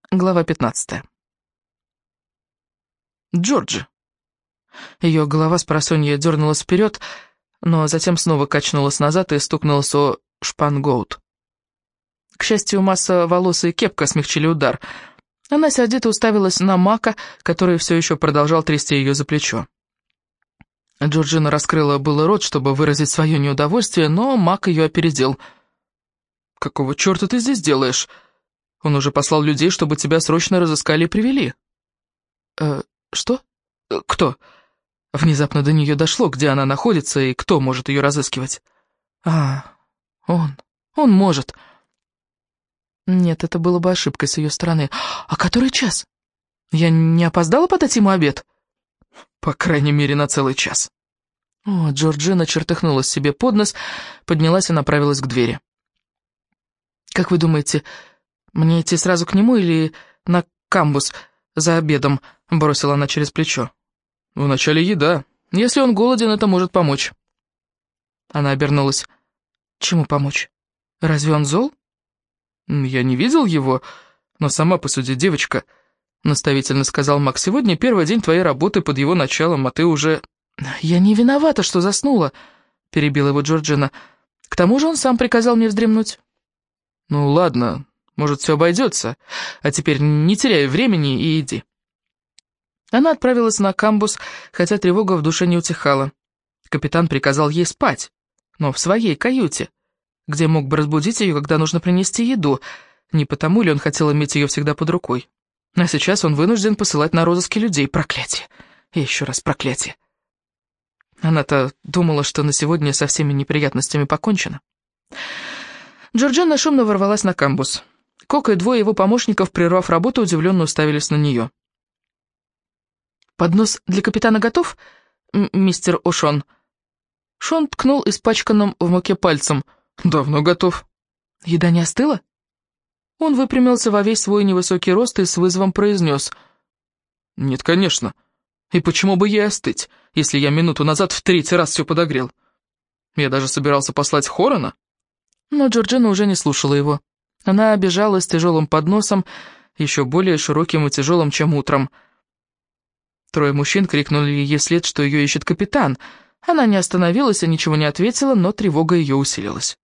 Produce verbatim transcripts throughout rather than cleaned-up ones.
Глава пятнадцатая. Джорджи. Ее голова с просонья дернулась вперед, но затем снова качнулась назад и стукнулась о шпангоут. К счастью, масса волос и кепка смягчили удар. Она сердито уставилась на Мака, который все еще продолжал трясти ее за плечо. Джорджина раскрыла было рот, чтобы выразить свое неудовольствие, но Мак ее опередил. «Какого черта ты здесь делаешь? Он уже послал людей, чтобы тебя срочно разыскали и привели». «Э, что? Э, кто?» Внезапно до нее дошло, где она находится и кто может ее разыскивать. «А, он, он может». Нет, это было бы ошибкой с ее стороны. «А который час? Я не опоздала подать ему обед?» «По крайней мере, на целый час». О, Джорджина чертыхнулась себе под нос, поднялась и направилась к двери. «Как вы думаете, мне идти сразу к нему или на камбус за обедом?» — бросила она через плечо. «Вначале еда. Если он голоден, это может помочь». Она обернулась. «Чему помочь? Разве он зол?» «Я не видел его, но сама посуди, девочка», — наставительно сказал Макс. «Сегодня первый день твоей работы под его началом, а ты уже...» «Я не виновата, что заснула», — перебила его Джорджина. «К тому же он сам приказал мне вздремнуть». «Ну ладно, может, все обойдется. А теперь не теряй времени и иди». Она отправилась на камбус, хотя тревога в душе не утихала. Капитан приказал ей спать, но в своей каюте, где мог бы разбудить ее, когда нужно принести еду. Не потому ли он хотел иметь ее всегда под рукой? А сейчас он вынужден посылать на розыски людей. Проклятие! И еще раз проклятие. Она-то думала, что на сегодня со всеми неприятностями покончено. Джорджина шумно ворвалась на камбус. Кок и двое его помощников, прервав работу, удивленно уставились на нее. «Поднос для капитана готов, мистер О'Шон?» Шон ткнул испачканным в муке пальцем. «Давно готов». «Еда не остыла?» Он выпрямился во весь свой невысокий рост и с вызовом произнес. «Нет, конечно. И почему бы ей остыть, если я минуту назад в третий раз все подогрел? Я даже собирался послать Хорона». Но Джорджина уже не слушала его. Она бежала с тяжелым подносом, еще более широким и тяжелым, чем утром. Трое мужчин крикнули ей вслед, что ее ищет капитан. Она не остановилась и ничего не ответила, но тревога ее усилилась.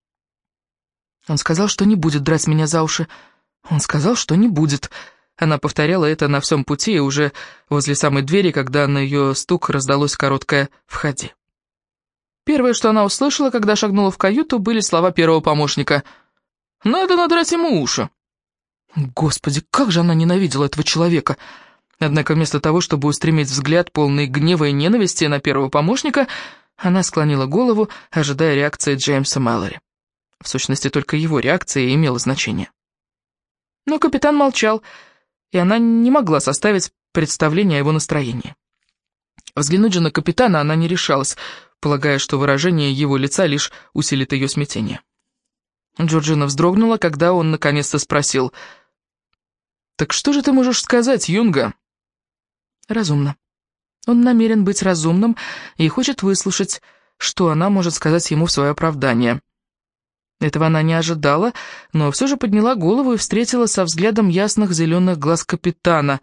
«Он сказал, что не будет драть меня за уши. Он сказал, что не будет». Она повторяла это на всем пути, и уже возле самой двери, когда на ее стук раздалось короткое «входи». Первое, что она услышала, когда шагнула в каюту, были слова первого помощника. «Надо надрать ему уши». Господи, как же она ненавидела этого человека! Однако вместо того, чтобы устремить взгляд, полный гнева и ненависти на первого помощника, она склонила голову, ожидая реакции Джеймса Мэлори. В сущности, только его реакция имела значение. Но капитан молчал, и она не могла составить представление о его настроении. Взглянуть же на капитана она не решалась, полагая, что выражение его лица лишь усилит ее смятение. Джорджина вздрогнула, когда он наконец-то спросил: «Так что же ты можешь сказать, Юнга?» «Разумно. Он намерен быть разумным и хочет выслушать, что она может сказать ему в свое оправдание». Этого она не ожидала, но все же подняла голову и встретила со взглядом ясных зеленых глаз капитана.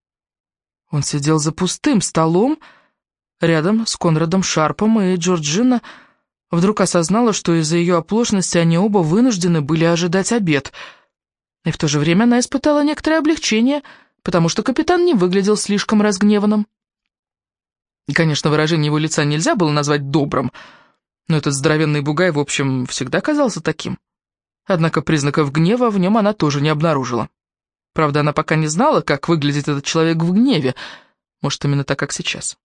Он сидел за пустым столом, рядом с Конрадом Шарпом, и Джорджина вдруг осознала, что из-за ее оплошности они оба вынуждены были ожидать обед. И в то же время она испытала некоторое облегчение, потому что капитан не выглядел слишком разгневанным. И, конечно, выражение его лица нельзя было назвать добрым, но этот здоровенный бугай, в общем, всегда казался таким. Однако признаков гнева в нем она тоже не обнаружила. Правда, она пока не знала, как выглядит этот человек в гневе, может, именно так, как сейчас.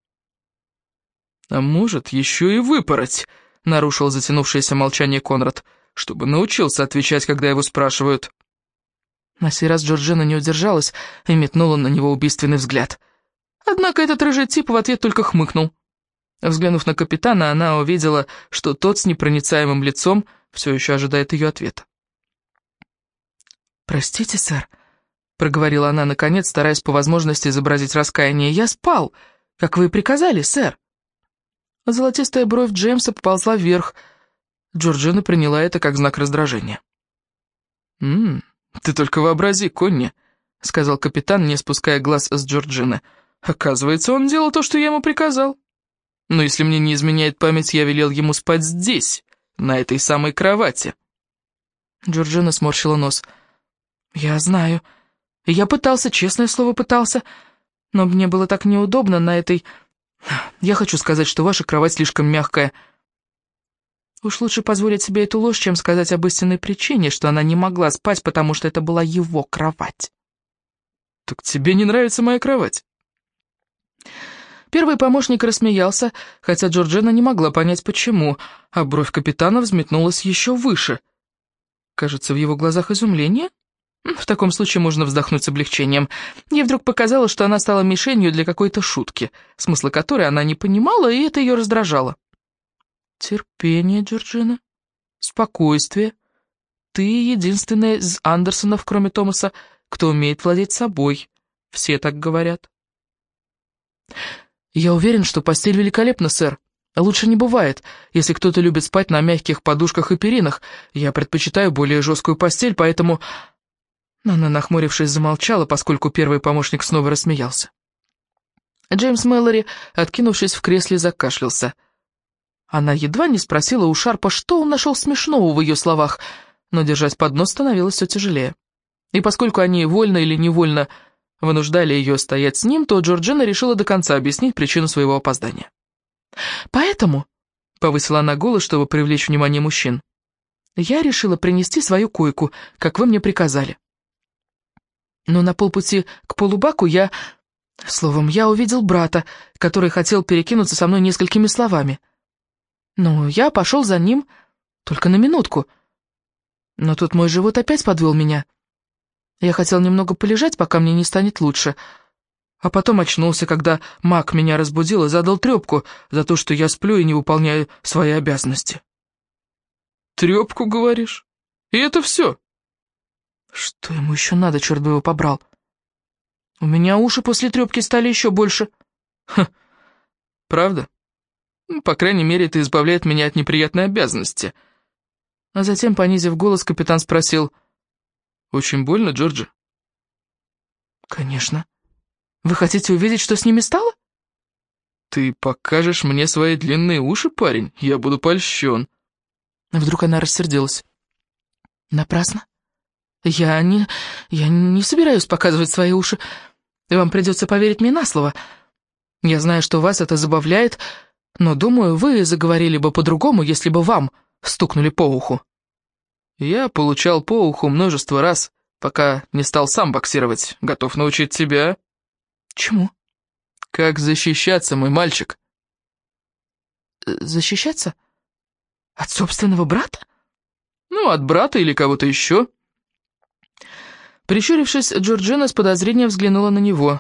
«А может, еще и выпороть», — нарушил затянувшееся молчание Конрад, «чтобы научился отвечать, когда его спрашивают». На сей раз Джорджина не удержалась и метнула на него убийственный взгляд. Однако этот рыжий тип в ответ только хмыкнул. Взглянув на капитана, она увидела, что тот с непроницаемым лицом все еще ожидает ее ответа. «Простите, сэр», — проговорила она наконец, стараясь по возможности изобразить раскаяние. «Я спал, как вы и приказали, сэр». Золотистая бровь Джеймса поползла вверх. Джорджина приняла это как знак раздражения. «М-м, «Ты только вообрази, Конни», — сказал капитан, не спуская глаз с Джорджины. «Оказывается, он делал то, что я ему приказал. Но если мне не изменяет память, я велел ему спать здесь, на этой самой кровати». Джорджина сморщила нос. «Я знаю. Я пытался, честное слово, пытался. Но мне было так неудобно на этой... Я хочу сказать, что ваша кровать слишком мягкая. Уж лучше позволить себе эту ложь, чем сказать об истинной причине, что она не могла спать, потому что это была его кровать». «Так тебе не нравится моя кровать?» Первый помощник рассмеялся, хотя Джорджина не могла понять, почему, а бровь капитана взметнулась еще выше. Кажется, в его глазах изумление. В таком случае можно вздохнуть с облегчением. Ей вдруг показалось, что она стала мишенью для какой-то шутки, смысла которой она не понимала, и это ее раздражало. «Терпение, Джорджина, спокойствие. Ты единственная из Андерсонов, кроме Томаса, кто умеет владеть собой. Все так говорят». «Я уверен, что постель великолепна, сэр. Лучше не бывает, если кто-то любит спать на мягких подушках и перинах. Я предпочитаю более жесткую постель, поэтому...» Она, нахмурившись, замолчала, поскольку первый помощник снова рассмеялся. Джеймс Мэллори, откинувшись в кресле, закашлялся. Она едва не спросила у Шарпа, что он нашел смешного в ее словах, но держать поднос становилось все тяжелее. И поскольку они вольно или невольно вынуждали ее стоять с ним, то Джорджина решила до конца объяснить причину своего опоздания. «Поэтому», — повысила она голос, чтобы привлечь внимание мужчин, — «я решила принести свою койку, как вы мне приказали. Но на полпути к полубаку я... Словом, я увидел брата, который хотел перекинуться со мной несколькими словами. Ну, я пошел за ним только на минутку. Но тут мой живот опять подвел меня. Я хотел немного полежать, пока мне не станет лучше. А потом очнулся, когда Мак меня разбудил и задал трепку за то, что я сплю и не выполняю свои обязанности». «Трепку, говоришь? И это все?» «Что ему еще надо, черт бы его побрал? У меня уши после трепки стали еще больше». «Ха, правда? По крайней мере, это избавляет меня от неприятной обязанности». А затем, понизив голос, капитан спросил: «Очень больно, Джорджи?» «Конечно. Вы хотите увидеть, что с ними стало?» «Ты покажешь мне свои длинные уши, парень? Я буду польщен». Вдруг она рассердилась. «Напрасно. Я не... я не собираюсь показывать свои уши. Вам придется поверить мне на слово. Я знаю, что вас это забавляет, но, думаю, вы заговорили бы по-другому, если бы вам стукнули по уху». «Я получал по уху множество раз, пока не стал сам боксировать. Готов научить тебя». «Чему?» «Как защищаться, мой мальчик». «Защищаться? От собственного брата?» «Ну, от брата или кого-то еще». Прищурившись, Джорджина с подозрением взглянула на него.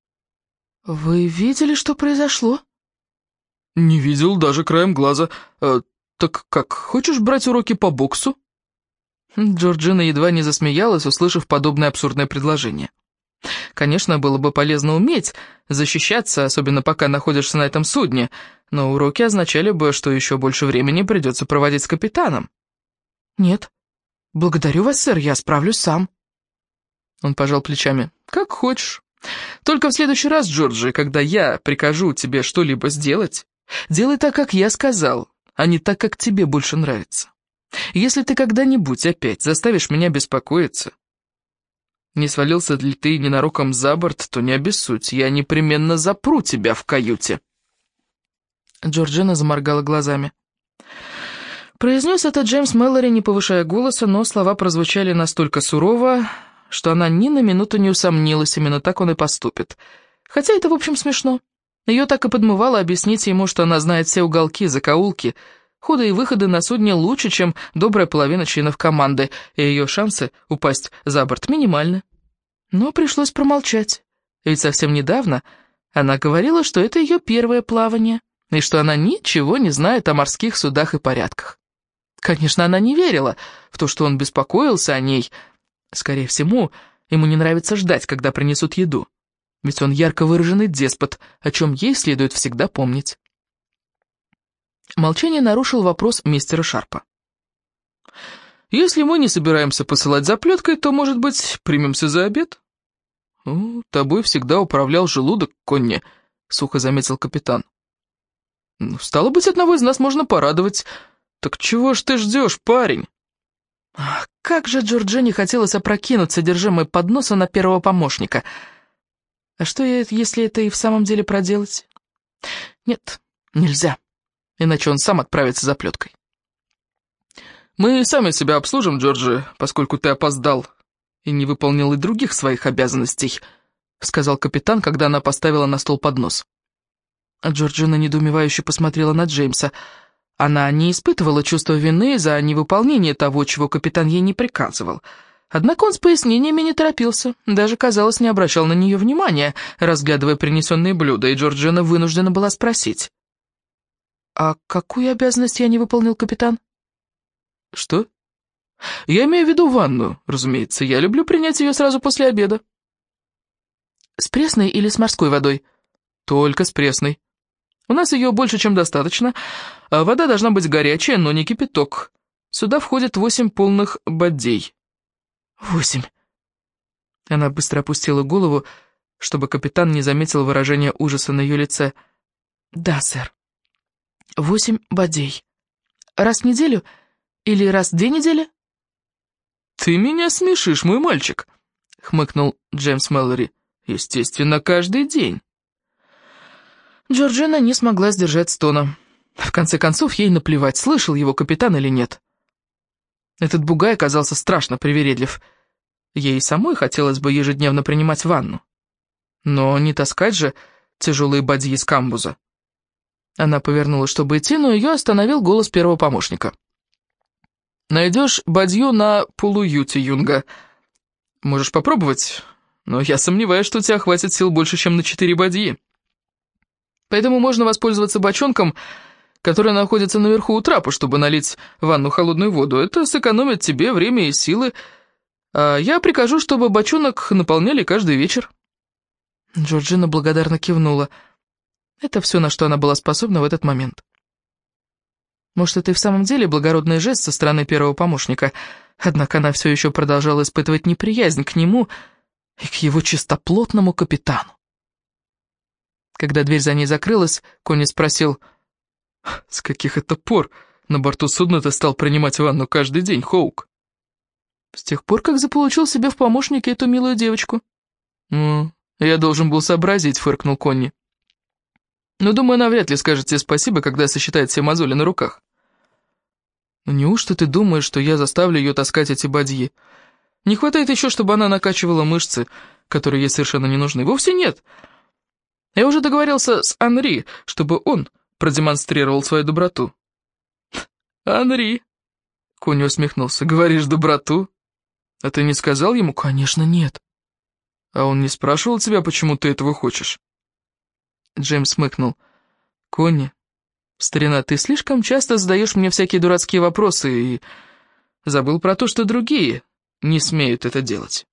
«Вы видели, что произошло?» «Не видел, даже краем глаза. А, так как, хочешь брать уроки по боксу?» Джорджина едва не засмеялась, услышав подобное абсурдное предложение. Конечно, было бы полезно уметь защищаться, особенно пока находишься на этом судне, но уроки означали бы, что еще больше времени придется проводить с капитаном. «Нет, благодарю вас, сэр, я справлюсь сам». Он пожал плечами. «Как хочешь. Только в следующий раз, Джорджи, когда я прикажу тебе что-либо сделать, делай так, как я сказал, а не так, как тебе больше нравится. Если ты когда-нибудь опять заставишь меня беспокоиться, не свалился ли ты ненароком за борт, то не обессудь, я непременно запру тебя в каюте». Джорджина заморгала глазами. Произнес это Джеймс Мэллори, не повышая голоса, но слова прозвучали настолько сурово, что она ни на минуту не усомнилась, именно так он и поступит. Хотя это, в общем, смешно. Ее так и подмывало объяснить ему, что она знает все уголки, закоулки, ходы и выходы на судне лучше, чем добрая половина членов команды, и ее шансы упасть за борт минимальны. Но пришлось промолчать, ведь совсем недавно она говорила, что это ее первое плавание, и что она ничего не знает о морских судах и порядках. Конечно, она не верила в то, что он беспокоился о ней. Скорее всего, ему не нравится ждать, когда принесут еду, ведь он ярко выраженный деспот, о чем ей следует всегда помнить. Молчание нарушил вопрос мистера Шарпа. Если мы не собираемся посылать за плеткой, то, может быть, примемся за обед? «Ну, тобой всегда управлял желудок, Конни», — сухо заметил капитан. «Ну, стало быть, одного из нас можно порадовать. Так чего ж ты ждешь, парень?» Ах, как же Джорджине хотелось опрокинуть содержимое подноса на первого помощника. А что, если это и в самом деле проделать? Нет, нельзя, иначе он сам отправится за плеткой. «Мы сами себя обслужим, Джорджи, поскольку ты опоздал и не выполнил и других своих обязанностей», — сказал капитан, когда она поставила на стол поднос. А Джорджина недоумевающе посмотрела на Джеймса. Она не испытывала чувства вины за невыполнение того, чего капитан ей не приказывал. Однако он с пояснениями не торопился, даже, казалось, не обращал на нее внимания, разглядывая принесенные блюда, и Джорджина вынуждена была спросить. «А какую обязанность я не выполнил, капитан?» «Что?» «Я имею в виду ванну, разумеется. Я люблю принять ее сразу после обеда». «С пресной или с морской водой?» «Только с пресной. У нас ее больше, чем достаточно, а вода должна быть горячая, но не кипяток. Сюда входит восемь полных бадей». «Восемь». Она быстро опустила голову, чтобы капитан не заметил выражения ужаса на ее лице. «Да, сэр. Восемь бадей. Раз в неделю или раз в две недели?» «Ты меня смешишь, мой мальчик», — хмыкнул Джеймс Мэллори. «Естественно, каждый день». Джорджина не смогла сдержать стона. В конце концов, ей наплевать, слышал его капитан или нет. Этот бугай оказался страшно привередлив. Ей самой хотелось бы ежедневно принимать ванну. Но не таскать же тяжелые бадьи с камбуза. Она повернулась, чтобы идти, но ее остановил голос первого помощника. «Найдешь бадью на полуюте, Юнга. Можешь попробовать, но я сомневаюсь, что у тебя хватит сил больше, чем на четыре бадьи. Поэтому можно воспользоваться бочонком, который находится наверху у трапа, чтобы налить в ванну холодную воду. Это сэкономит тебе время и силы. А я прикажу, чтобы бочонок наполняли каждый вечер». Джорджина благодарно кивнула. Это все, на что она была способна в этот момент. Может, это и в самом деле благородный жест со стороны первого помощника, однако она все еще продолжала испытывать неприязнь к нему и к его чистоплотному капитану. Когда дверь за ней закрылась, Конни спросил: «С каких это пор на борту судна ты стал принимать ванну каждый день, Хоук?» «С тех пор, как заполучил себе в помощники эту милую девочку». «Ну, я должен был сообразить», — фыркнул Конни. «Но, думаю, она вряд ли скажет тебе спасибо, когда сосчитает все мозоли на руках». «Ну неужто ты думаешь, что я заставлю ее таскать эти бадьи? Не хватает еще, чтобы она накачивала мышцы, которые ей совершенно не нужны. Вовсе нет. Я уже договорился с Анри, чтобы он продемонстрировал свою доброту». «Анри», — Конни усмехнулся, — «говоришь, доброту? А ты не сказал ему?» «Конечно, нет». «А он не спрашивал тебя, почему ты этого хочешь?» Джеймс смыкнул. «Конни, старина, ты слишком часто задаешь мне всякие дурацкие вопросы и забыл про то, что другие не смеют это делать».